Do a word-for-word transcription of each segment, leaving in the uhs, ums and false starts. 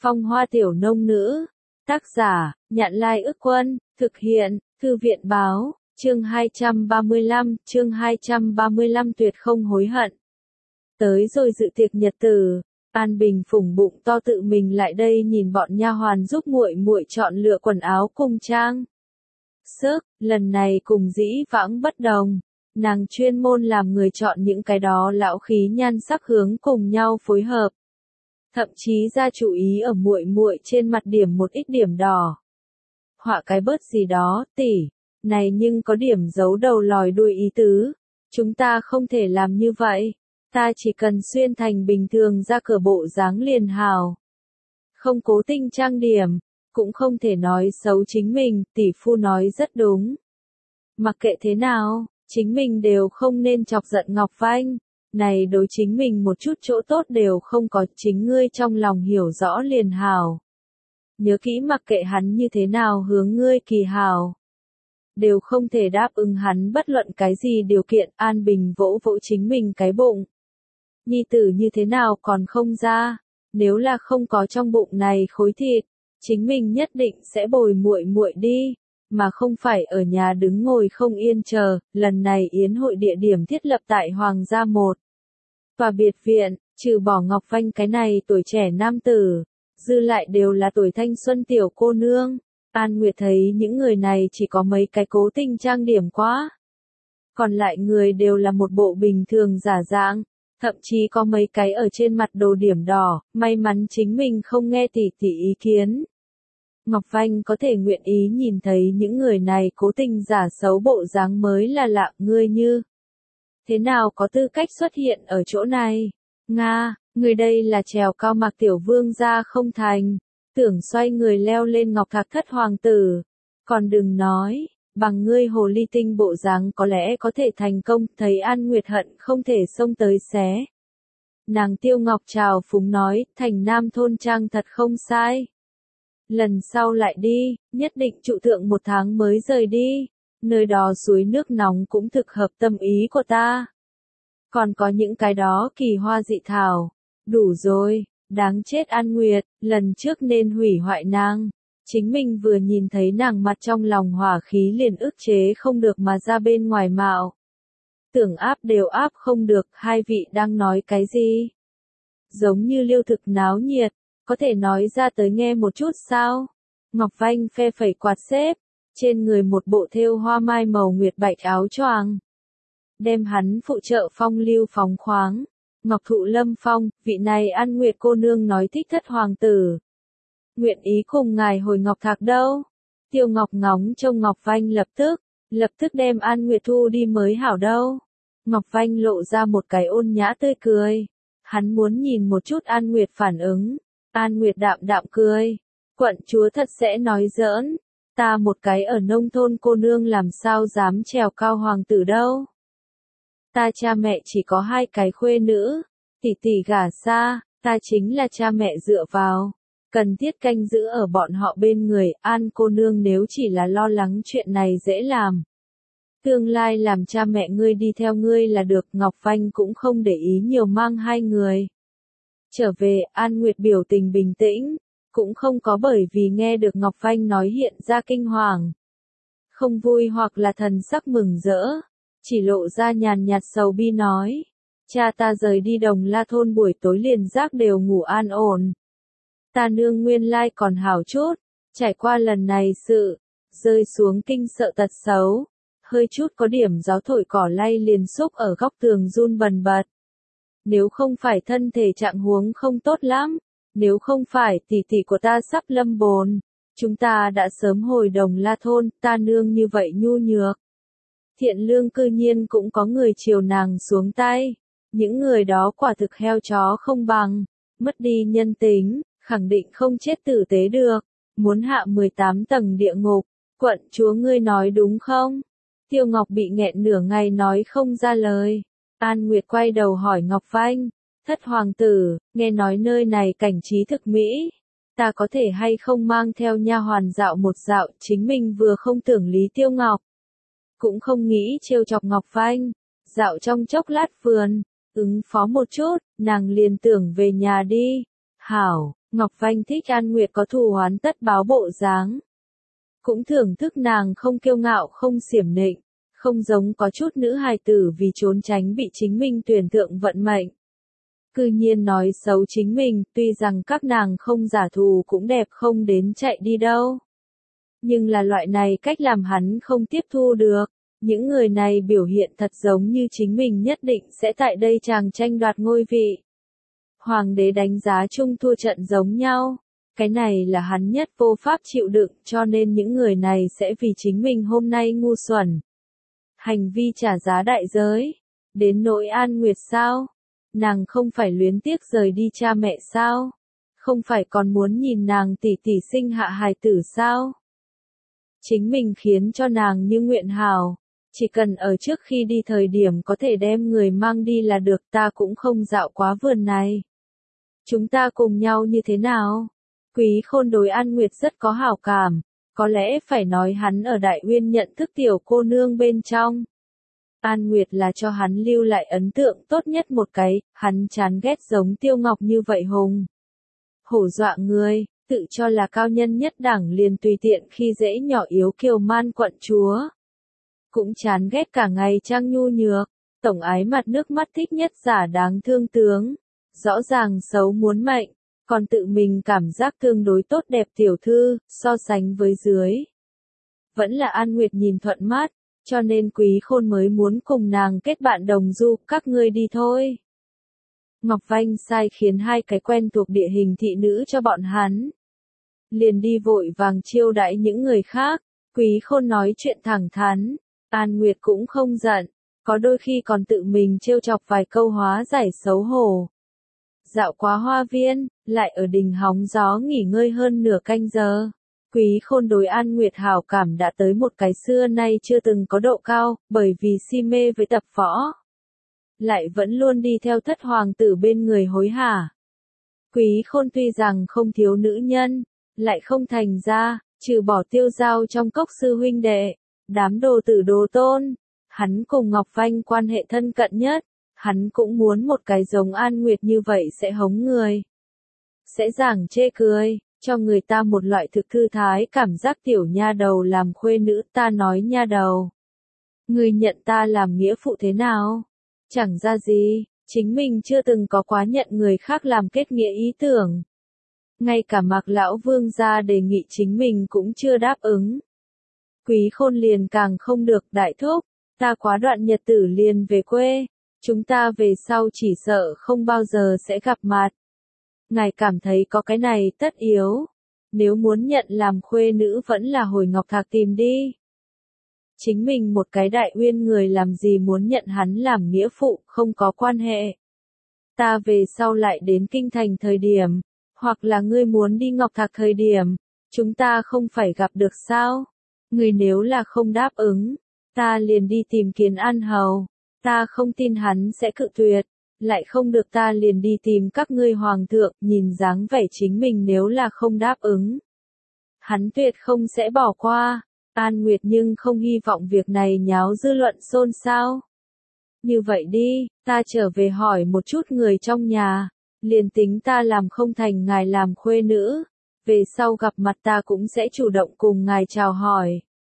Phong hoa tiểu nông nữ. Tác giả, Nhạn Lai Ức Quân, thực hiện, Thư viện Báo, chương hai trăm ba mươi lăm, chương hai trăm ba mươi lăm tuyệt không hối hận. Tới rồi dự tiệc nhật tử, An Bình phủng bụng to tự mình lại đây nhìn bọn nha hoàn giúp muội muội chọn lựa quần áo cùng trang sức, lần này cùng dĩ vãng bất đồng, nàng chuyên môn làm người chọn những cái đó lão khí nhan sắc hướng cùng nhau phối hợp. Thậm chí ra chú ý ở muội muội trên mặt điểm một ít điểm đỏ. Họa cái bớt gì đó, tỷ, này nhưng có điểm giấu đầu lòi đuôi ý tứ, chúng ta không thể làm như vậy, ta chỉ cần xuyên thành bình thường ra cửa bộ dáng liền hào. Không cố tình trang điểm, cũng không thể nói xấu chính mình, tỷ phu nói rất đúng. Mặc kệ thế nào, chính mình đều không nên chọc giận Ngọc Vanh. Này đối chính mình một chút chỗ tốt đều không có, chính ngươi trong lòng hiểu rõ liền hào. Nhớ kỹ mặc kệ hắn như thế nào hướng ngươi kỳ hào. Đều không thể đáp ứng hắn bất luận cái gì điều kiện. An Bình vỗ vỗ chính mình cái bụng. Nhi tử như thế nào còn không ra, nếu là không có trong bụng này khối thịt, chính mình nhất định sẽ bồi muội muội đi, mà không phải ở nhà đứng ngồi không yên chờ. Lần này yến hội địa điểm thiết lập tại Hoàng gia một tòa biệt viện, trừ bỏ Ngọc Vanh cái này tuổi trẻ nam tử, dư lại đều là tuổi thanh xuân tiểu cô nương. An Nguyệt thấy những người này chỉ có mấy cái cố tình trang điểm quá, còn lại người đều là một bộ bình thường giả dạng, thậm chí có mấy cái ở trên mặt đồ điểm đỏ, may mắn chính mình không nghe tỷ tỷ ý kiến. Ngọc Vanh có thể nguyện ý nhìn thấy những người này cố tình giả xấu bộ dáng mới là lạ. Ngươi như thế nào có tư cách xuất hiện ở chỗ này? Nga, người đây là trèo cao Mạc tiểu vương gia không thành, tưởng xoay người leo lên Ngọc Thạc thất hoàng tử. Còn đừng nói, bằng ngươi hồ ly tinh bộ dáng có lẽ có thể thành công. Thấy An Nguyệt hận không thể xông tới xé. Nàng Tiêu Ngọc trào phúng nói, thành nam thôn trang thật không sai. Lần sau lại đi, nhất định trụ thượng một tháng mới rời đi. Nơi đó suối nước nóng cũng thực hợp tâm ý của ta. Còn có những cái đó kỳ hoa dị thảo. Đủ rồi, đáng chết An Nguyệt, lần trước nên hủy hoại nàng. Chính mình vừa nhìn thấy nàng mặt trong lòng hỏa khí liền ức chế không được mà ra bên ngoài mạo. Tưởng áp đều áp không được. Hai vị đang nói cái gì? Giống như liêu thực náo nhiệt, có thể nói ra tới nghe một chút sao? Ngọc Vanh phe phẩy quạt xếp, trên người một bộ thêu hoa mai màu nguyệt bạch áo choàng, đem hắn phụ trợ phong lưu phóng khoáng. Ngọc Thụ Lâm Phong, vị này An Nguyệt cô nương nói thích thất hoàng tử, nguyện ý cùng ngài hồi Ngọc Thạc đâu. Tiêu Ngọc ngóng trông Ngọc Vanh lập tức, lập tức đem An Nguyệt thu đi mới hảo đâu. Ngọc Vanh lộ ra một cái ôn nhã tươi cười, hắn muốn nhìn một chút An Nguyệt phản ứng. An Nguyệt đạm đạm cười, quận chúa thật sẽ nói giỡn, ta một cái ở nông thôn cô nương làm sao dám trèo cao hoàng tử đâu. Ta cha mẹ chỉ có hai cái khuê nữ, tỷ tỷ gả xa, ta chính là cha mẹ dựa vào, cần thiết canh giữ ở bọn họ bên người. An cô nương nếu chỉ là lo lắng chuyện này dễ làm, tương lai làm cha mẹ ngươi đi theo ngươi là được. Ngọc Vanh cũng không để ý nhiều, mang hai người trở về. An Nguyệt biểu tình bình tĩnh, cũng không có bởi vì nghe được Ngọc Vanh nói hiện ra kinh hoàng, không vui hoặc là thần sắc mừng rỡ, chỉ lộ ra nhàn nhạt sầu bi nói, cha ta rời đi Đồng La thôn buổi tối liền giấc đều ngủ an ổn. Ta nương nguyên lai còn hảo chút, trải qua lần này sự, rơi xuống kinh sợ tật xấu, hơi chút có điểm gió thổi cỏ lay liền xúc ở góc tường run bần bật. Nếu không phải thân thể trạng huống không tốt lắm, nếu không phải tỷ tỷ của ta sắp lâm bồn, chúng ta đã sớm hồi Đồng La thôn. Ta nương như vậy nhu nhược, thiện lương, cư nhiên cũng có người chiều nàng xuống tay. Những người đó quả thực heo chó không bằng, mất đi nhân tính, khẳng định không chết tử tế được, muốn hạ mười tám tầng địa ngục. Quận chúa ngươi nói đúng không? Tiêu Ngọc bị nghẹn nửa ngày nói không ra lời. An Nguyệt quay đầu hỏi Ngọc Vanh, thất hoàng tử, nghe nói nơi này cảnh trí thực mỹ, ta có thể hay không mang theo nha hoàn dạo một dạo? Chính mình vừa không tưởng lý Tiêu Ngọc, cũng không nghĩ trêu chọc Ngọc Vanh, dạo trong chốc lát vườn, ứng phó một chút, nàng liền tưởng về nhà đi. Hảo, Ngọc Vanh thích An Nguyệt có thù oán tất báo bộ dáng. Cũng thưởng thức nàng không kiêu ngạo không xiểm nịnh, không giống có chút nữ hài tử vì trốn tránh bị chính mình tuyển thượng vận mệnh. Cư nhiên nói xấu chính mình, tuy rằng các nàng không giả thù cũng đẹp không đến chạy đi đâu. Nhưng là loại này cách làm hắn không tiếp thu được. Những người này biểu hiện thật giống như chính mình nhất định sẽ tại đây chàng tranh đoạt ngôi vị. Hoàng đế đánh giá chung thua trận giống nhau. Cái này là hắn nhất vô pháp chịu đựng cho nên những người này sẽ vì chính mình hôm nay ngu xuẩn. Hành vi trả giá đại giới. Đến nỗi An Nguyệt sao? Nàng không phải luyến tiếc rời đi cha mẹ sao? Không phải còn muốn nhìn nàng tỷ tỷ sinh hạ hài tử sao? Chính mình khiến cho nàng như nguyện hảo. Chỉ cần ở trước khi đi thời điểm có thể đem người mang đi là được, ta cũng không dạo quá vườn này. Chúng ta cùng nhau như thế nào? Quý Khôn đối An Nguyệt rất có hảo cảm, có lẽ phải nói hắn ở Đại Uyên nhận thức tiểu cô nương bên trong. An Nguyệt là cho hắn lưu lại ấn tượng tốt nhất một cái, hắn chán ghét giống Tiêu Ngọc như vậy hùng. Hổ dọa người, tự cho là cao nhân nhất đẳng liền tùy tiện khi dễ nhỏ yếu kiều man quận chúa. Cũng chán ghét cả ngày trang nhu nhược, tổng ái mặt nước mắt thích nhất giả đáng thương tướng. Rõ ràng xấu muốn mệnh, còn tự mình cảm giác tương đối tốt đẹp tiểu thư, so sánh với dưới. Vẫn là An Nguyệt nhìn thuận mắt, cho nên Quý Khôn mới muốn cùng nàng kết bạn đồng du, các ngươi đi thôi. Ngọc Vanh sai khiến hai cái quen thuộc địa hình thị nữ cho bọn hắn. Liền đi vội vàng chiêu đãi những người khác, Quý Khôn nói chuyện thẳng thắn, An Nguyệt cũng không giận, có đôi khi còn tự mình trêu chọc vài câu hóa giải xấu hổ. Dạo qua hoa viên, lại ở đình hóng gió nghỉ ngơi hơn nửa canh giờ. Quý Khôn đối An Nguyệt hảo cảm đã tới một cái xưa nay chưa từng có độ cao, bởi vì si mê với tập võ. Lại vẫn luôn đi theo thất hoàng tử bên người hối hả. Quý Khôn tuy rằng không thiếu nữ nhân, lại không thành ra, trừ bỏ Tiêu Giao trong cốc sư huynh đệ, đám đồ tử đồ tôn. Hắn cùng Ngọc Vanh quan hệ thân cận nhất. Hắn cũng muốn một cái giống An Nguyệt như vậy sẽ hống người. Sẽ giảng chê cười, cho người ta một loại thực thư thái cảm giác tiểu nha đầu làm khuê nữ. Ta nói nha đầu, người nhận ta làm nghĩa phụ thế nào? Chẳng ra gì, chính mình chưa từng có quá nhận người khác làm kết nghĩa ý tưởng. Ngay cả Mạc Lão Vương gia đề nghị chính mình cũng chưa đáp ứng. Quý Khôn liền càng không được, đại thúc, ta quá đoạn nhật tử liền về quê. Chúng ta về sau chỉ sợ không bao giờ sẽ gặp mặt. Ngài cảm thấy có cái này tất yếu. Nếu muốn nhận làm khuê nữ vẫn là hồi Ngọc Thạc tìm đi. Chính mình một cái Đại Uyên người làm gì muốn nhận hắn làm nghĩa phụ, không có quan hệ. Ta về sau lại đến kinh thành thời điểm, hoặc là ngươi muốn đi Ngọc Thạc thời điểm, chúng ta không phải gặp được sao? Ngươi nếu là không đáp ứng, ta liền đi tìm Kiến An Hầu. Ta không tin hắn sẽ cự tuyệt, lại không được ta liền đi tìm các ngươi hoàng thượng, nhìn dáng vẻ chính mình nếu là không đáp ứng. Hắn tuyệt không sẽ bỏ qua, An Nguyệt nhưng không hy vọng việc này nháo dư luận xôn xao. Như vậy đi, ta trở về hỏi một chút người trong nhà, liền tính ta làm không thành ngài làm khuê nữ, về sau gặp mặt ta cũng sẽ chủ động cùng ngài chào hỏi.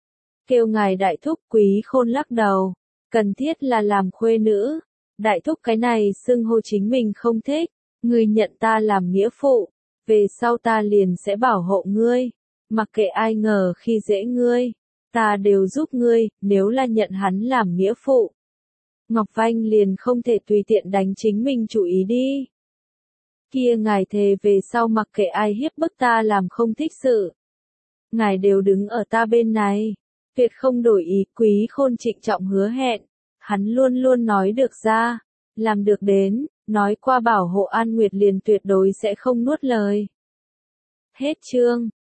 Kêu ngài đại thúc. Quý Khôn lắc đầu. Cần thiết là làm khuê nữ. Đại thúc cái này xưng hô chính mình không thích. Ngươi nhận ta làm nghĩa phụ. Về sau ta liền sẽ bảo hộ ngươi. Mặc kệ ai ngờ khi dễ ngươi. Ta đều giúp ngươi, nếu là nhận hắn làm nghĩa phụ. Ngọc Vanh liền không thể tùy tiện đánh chính mình chủ ý đi. Kia ngài thề về sau mặc kệ ai hiếp bức ta làm không thích sự. Ngài đều đứng ở ta bên này. Tuyệt không đổi ý. Quý Khôn trịnh trọng hứa hẹn. Hắn luôn luôn nói được ra. Làm được đến, nói qua bảo hộ An Nguyệt liền tuyệt đối sẽ không nuốt lời. Hết chương.